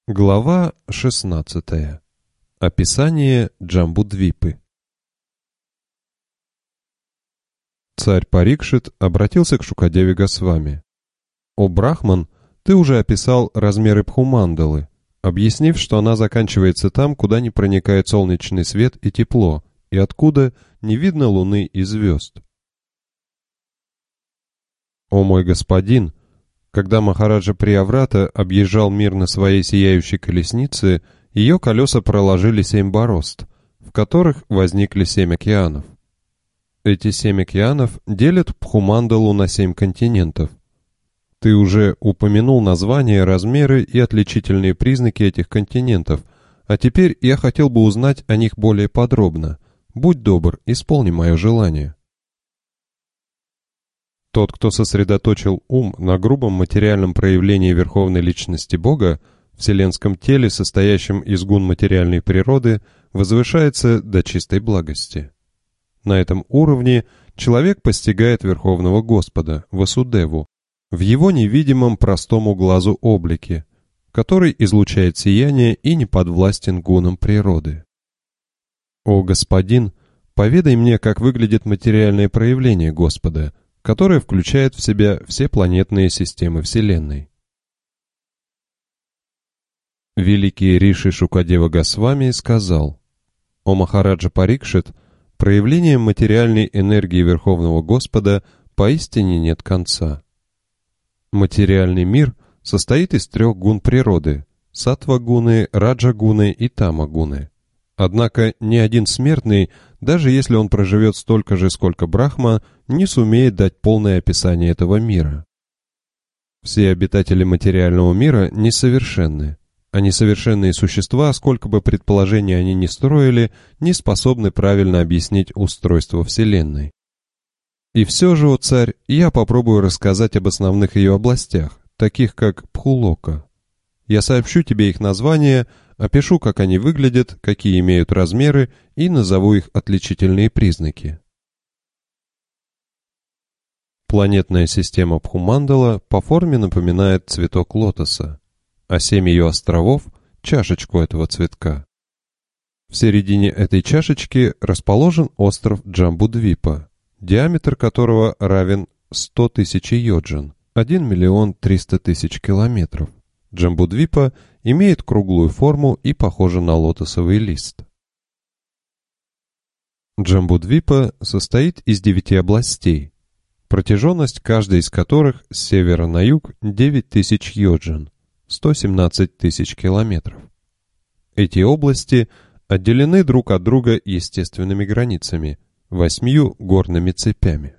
Глава 16. Описание Джамбудвипы. Царь Парикшит обратился к Шукадеве Госвами. «О Брахман, ты уже описал размеры Бхумандалы, объяснив, что она заканчивается там, куда не проникает солнечный свет и тепло, и откуда не видно луны и звезд. О мой господин, когда Махараджа Прияврата объезжал мир на своей сияющей колеснице, ее колеса проложили 7 борозд, в которых возникли 7 океанов. Эти 7 океанов делят Бхумандалу на 7 континентов. Ты уже упомянул названия, размеры и отличительные признаки этих континентов, а теперь я хотел бы узнать о них более подробно. Будь добр, исполни мое желание». Тот, кто сосредоточил ум на грубом материальном проявлении верховной личности Бога, вселенском теле, состоящем из гун материальной природы, возвышается до чистой благости. На этом уровне человек постигает Верховного Господа, Васудеву, в его невидимом простому глазу облике, который излучает сияние и не подвластен гунам природы. «О господин, поведай мне, как выглядит материальное проявление Господа, которое включает в себя все планетные системы Вселенной». Великий Риши Шукадева Госвами сказал: «О Махараджа Парикшит, проявлением материальной энергии Верховного Господа поистине нет конца. Материальный мир состоит из 3 гун природы – саттва-гуны, раджа-гуны и тама-гуны. Однако ни один смертный, даже если он проживет столько же, сколько Брахма, не сумеет дать полное описание этого мира. Все обитатели материального мира несовершенны, а несовершенные существа, сколько бы предположений они ни строили, не способны правильно объяснить устройство Вселенной. И все же, о царь, я попробую рассказать об основных ее областях, таких как Бхулока. Я сообщу тебе их названия, опишу, как они выглядят, какие имеют размеры, и назову их отличительные признаки. Планетная система Бхумандала по форме напоминает цветок лотоса, а 7 ее островов – чашечку этого цветка. В середине этой чашечки расположен остров Джамбудвипа, диаметр которого равен 100 тысяч йоджин, 1 300 000 километров. Джамбудвипа имеет круглую форму и похожа на лотосовый лист. Джамбудвипа состоит из 9 областей, протяженность каждой из которых с севера на юг 9000 йоджин, 117 тысяч километров. Эти области отделены друг от друга естественными границами, 8 горными цепями.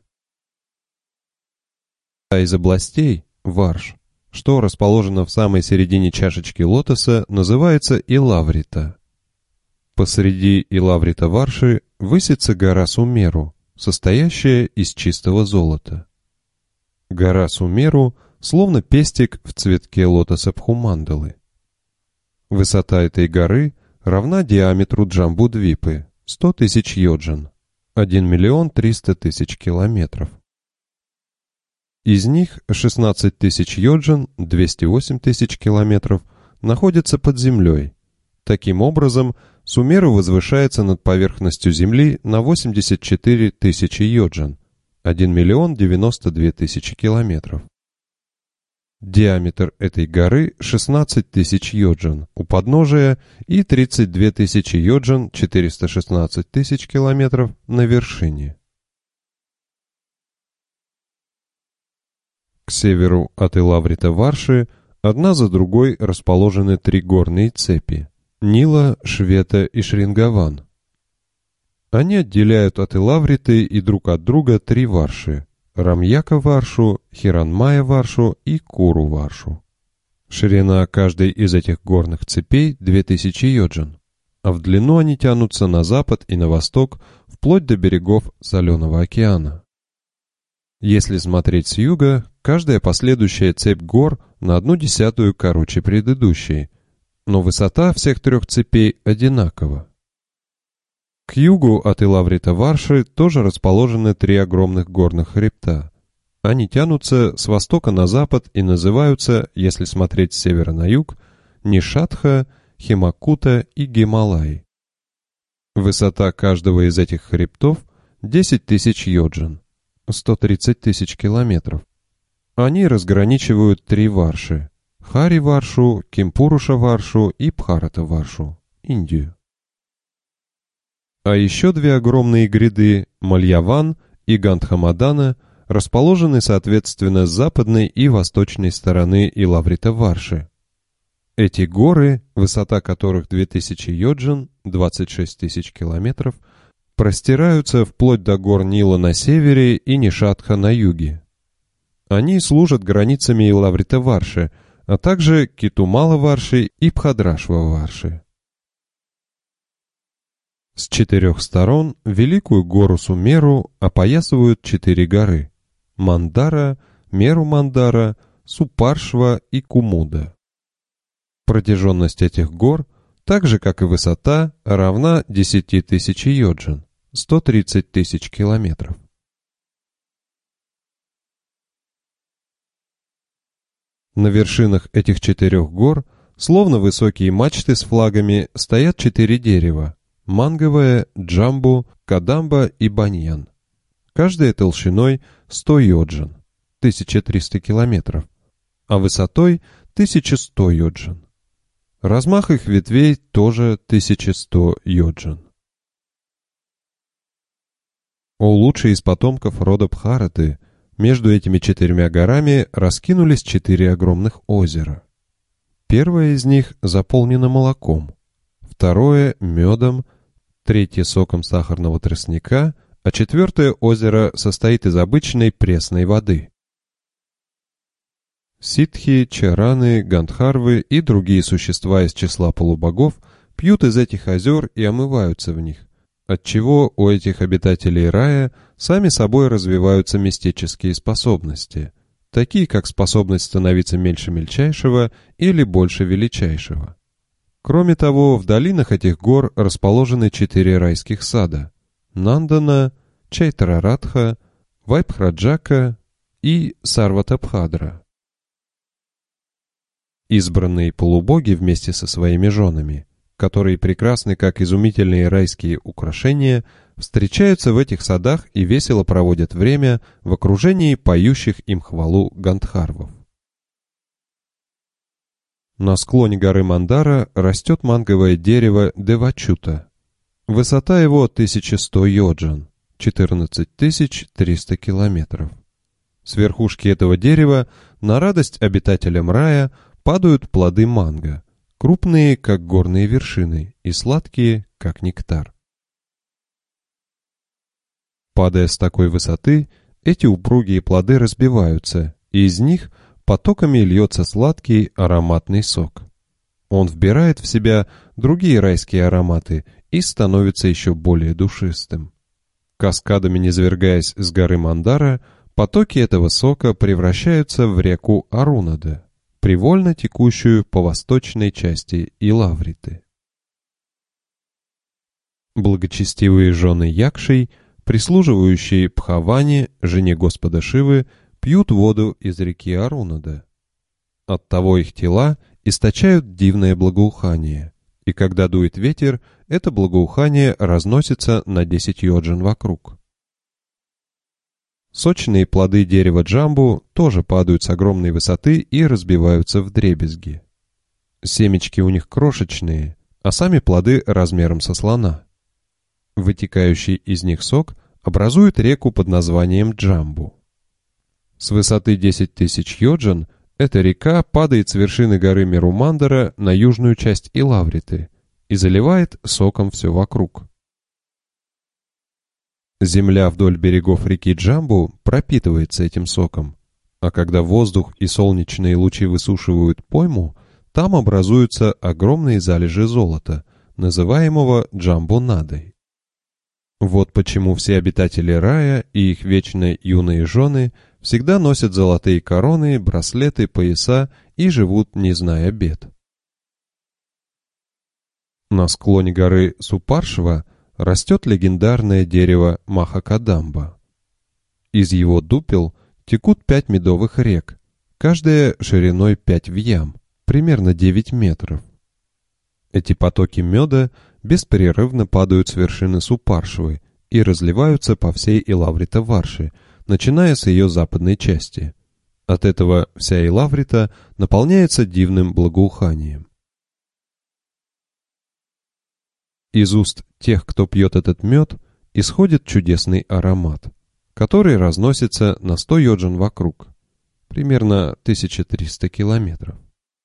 А из областей Варш, что расположено в самой середине чашечки лотоса, называется Илаврита. Посреди Илаврита Варши высится гора Сумеру, состоящая из чистого золота. Гора Сумеру словно пестик в цветке лотоса Бхумандалы. Высота этой горы равна диаметру Джамбудвипы, 100 тысяч йоджин, 1 300 000 километров. Из них 16 тысяч йоджин, 208 тысяч километров, находятся под землей. Таким образом, Сумеру возвышается над поверхностью Земли на 84 тысячи йоджин, 1 92 000 километров. Диаметр этой горы 16 тысяч йоджин у подножия и 32 тысячи йоджин, 416 000 километров на вершине. К северу от Илаврита Варши одна за другой расположены 3 горные цепи – Нила, Швета и Шрингаван. Они отделяют от Илавриты и друг от друга 3 Варши – Рамьяка Варшу, Хиранмая Варшу и Куру Варшу. Ширина каждой из этих горных цепей 2000 йоджин, а в длину они тянутся на запад и на восток вплоть до берегов Соленого океана. Если смотреть с юга, каждая последующая цепь гор на 1/10 короче предыдущей, но высота всех 3 цепей одинакова. К югу от Илаврита Варши тоже расположены 3 огромных горных хребта. Они тянутся с востока на запад и называются, если смотреть с севера на юг, Нишатха, Химакута и Гималаи. Высота каждого из этих хребтов 10 тысяч йоджин, 130 тысяч километров. Они разграничивают 3 варши – Хари-варшу, Кимпуруша-варшу и Бхарата-варшу, Индию. А еще 2 огромные гряды – Мальяван и Гандхамадана – расположены соответственно с западной и восточной стороны Илаврита-варши. Эти горы, высота которых 2000 йоджин, 26 тысяч километров, простираются вплоть до гор Нила на севере и Нишатха на юге. Они служат границами Илаврита-варши, а также Китумала-варши и Бхадрашва-варши. С 4 сторон великую гору Сумеру опоясывают 4 горы – Мандара, Меру-Мандара, Супаршва и Кумуда. Протяженность этих гор, так же как и высота, равна 10 тысяч йоджин, 130 тысяч километров. На вершинах этих 4 гор, словно высокие мачты с флагами, стоят 4 дерева – манговое, джамбу, кадамба и баньян. Каждая толщиной 100 йоджин, 1300 километров, а высотой 1100 йоджин. Размах их ветвей тоже 1100 йоджин. О лучший из потомков рода Бхараты, между этими 4 горами раскинулись 4 огромных озера. Первое из них заполнено молоком, второе – медом, третье – соком сахарного тростника, а 4 озеро состоит из обычной пресной воды. Ситхи, чараны, гандхарвы и другие существа из числа полубогов пьют из этих озер и омываются в них, отчего у этих обитателей рая сами собой развиваются мистические способности, такие как способность становиться меньше мельчайшего или больше величайшего. Кроме того, в долинах этих гор расположены 4 райских сада – Нандана, Чайтарарадха, Вайбхраджака и Сарватабхадра. Избранные полубоги вместе со своими женами, которые прекрасны как изумительные райские украшения, встречаются в этих садах и весело проводят время в окружении поющих им хвалу гандхарвов. На склоне горы Мандара растет манговое дерево Девачута. Высота его 1100 йоджин, 14 300 километров. С верхушки этого дерева на радость обитателям рая падают плоды манго, крупные, как горные вершины, и сладкие, как нектар. Падая с такой высоты, эти упругие плоды разбиваются, и из них потоками льется сладкий ароматный сок. Он вбирает в себя другие райские ароматы и становится еще более душистым. Каскадами низвергаясь с горы Мандара, потоки этого сока превращаются в реку Арунада, привольно текущую по восточной части Илавриты. Благочестивые жены Якшей, прислуживающие Пхаване, жене Господа Шивы, пьют воду из реки Арунада. Оттого их тела источают дивное благоухание, и когда дует ветер, это благоухание разносится на 10 йоджин вокруг. Сочные плоды дерева джамбу тоже падают с огромной высоты и разбиваются вдребезги. Семечки у них крошечные, а сами плоды размером со слона. Вытекающий из них сок образует реку под названием Джамбу. С высоты 10 тысяч йоджин эта река падает с вершины горы Меру-Мандара на южную часть Илавриты и заливает соком все вокруг. Земля вдоль берегов реки Джамбу пропитывается этим соком, а когда воздух и солнечные лучи высушивают пойму, там образуются огромные залежи золота, называемого Джамбу-надой. Вот почему все обитатели рая и их вечно юные жены всегда носят золотые короны, браслеты, пояса и живут, не зная бед. На склоне горы Супаршва растет легендарное дерево Махакадамба. Из его дупел текут 5 медовых рек, каждая шириной 5 вьям, примерно 9 метров. Эти потоки меда беспрерывно падают с вершины Супаршвы и разливаются по всей Илаврита-Варши, начиная с ее западной части. От этого вся Илаврита наполняется дивным благоуханием. Из уст тех, кто пьет этот мед, исходит чудесный аромат, который разносится на 100 йоджин вокруг, примерно 1300 километров.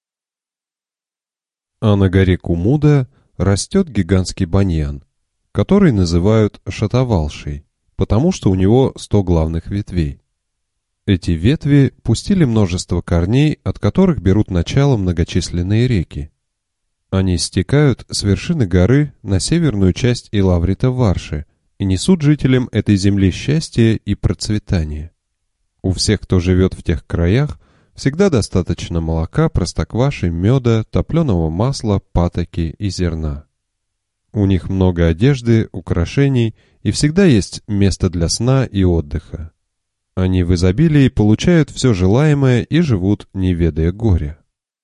А на горе Кумуда растет гигантский баньян, который называют шатавалшей, потому что у него 100 главных ветвей. Эти ветви пустили множество корней, от которых берут начало многочисленные реки. Они стекают с вершины горы на северную часть Илаврита-Варши и несут жителям этой земли счастье и процветание. У всех, кто живет в тех краях, всегда достаточно молока, простокваши, меда, топленого масла, патоки и зерна. У них много одежды, украшений и всегда есть место для сна и отдыха. Они в изобилии получают все желаемое и живут, не ведая горя.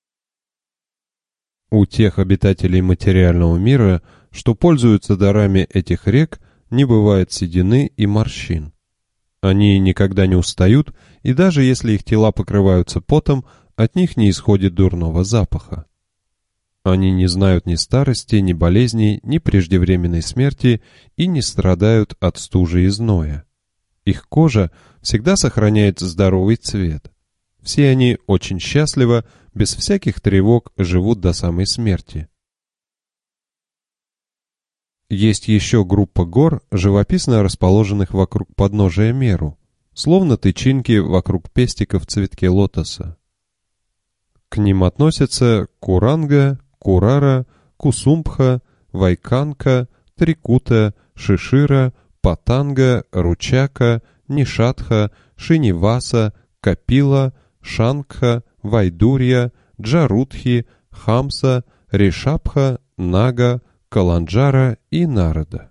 У тех обитателей материального мира, что пользуются дарами этих рек, не бывает седины и морщин. Они никогда не устают, и даже если их тела покрываются потом, от них не исходит дурного запаха. Они не знают ни старости, ни болезней, ни преждевременной смерти и не страдают от стужи и зноя. Их кожа всегда сохраняет здоровый цвет. Все они очень счастливо, без всяких тревог живут до самой смерти. Есть еще группа гор, живописно расположенных вокруг подножия Меру, словно тычинки вокруг пестика в цветке лотоса. К ним относятся Куранга, Курара, Кусумбха, Вайканка, Трикута, Шишира, Патанга, Ручака, Нишатха, Шиниваса, Капила, Шангха, Вайдурья, Джарутхи, Хамса, Ришабха, Нага, Каланджара и Нарада.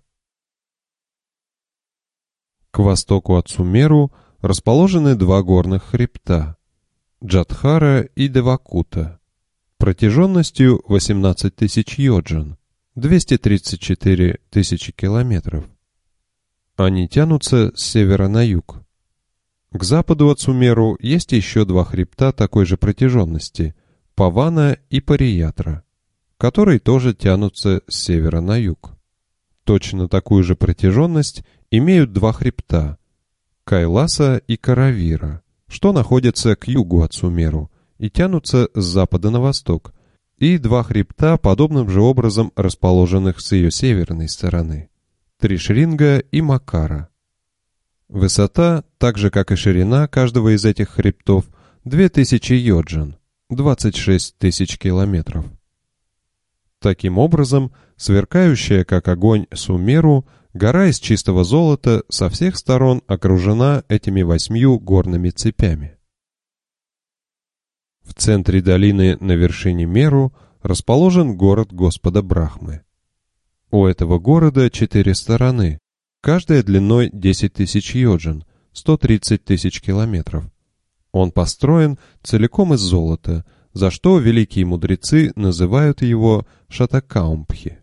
К востоку от Сумеру расположены два горных хребта – Джатхара и Девакута, протяженностью 18 тысяч йоджин, 234 тысячи километров. Они тянутся с севера на юг. К западу от Сумеру есть еще два хребта такой же протяженности – Павана и Париятра, которые тоже тянутся с севера на юг. Точно такую же протяженность имеют два хребта – Кайласа и Каравира, что находятся к югу от Сумеру и тянутся с запада на восток, и два хребта, подобным же образом расположенных с ее северной стороны – Тришринга и Макара. Высота, так же как и ширина каждого из этих хребтов, 2000 йоджин, 26 тысяч километров. Таким образом, сверкающая как огонь Сумеру, гора из чистого золота со всех сторон окружена этими 8 горными цепями. В центре долины на вершине Меру расположен город Господа Брахмы. У этого города 4 стороны, каждая длиной 10 тысяч йоджин, 130 тысяч километров. Он построен целиком из золота, за что великие мудрецы называют его Шатакаумпхи.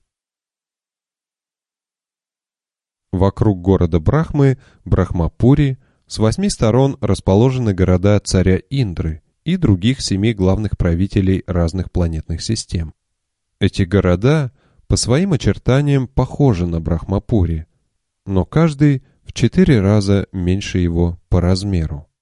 Вокруг города Брахмы, Брахмапури, с 8 сторон расположены города царя Индры и других 7 главных правителей разных планетных систем. Эти города по своим очертаниям похожи на Брахмапури, но каждый в 4 раза меньше его по размеру.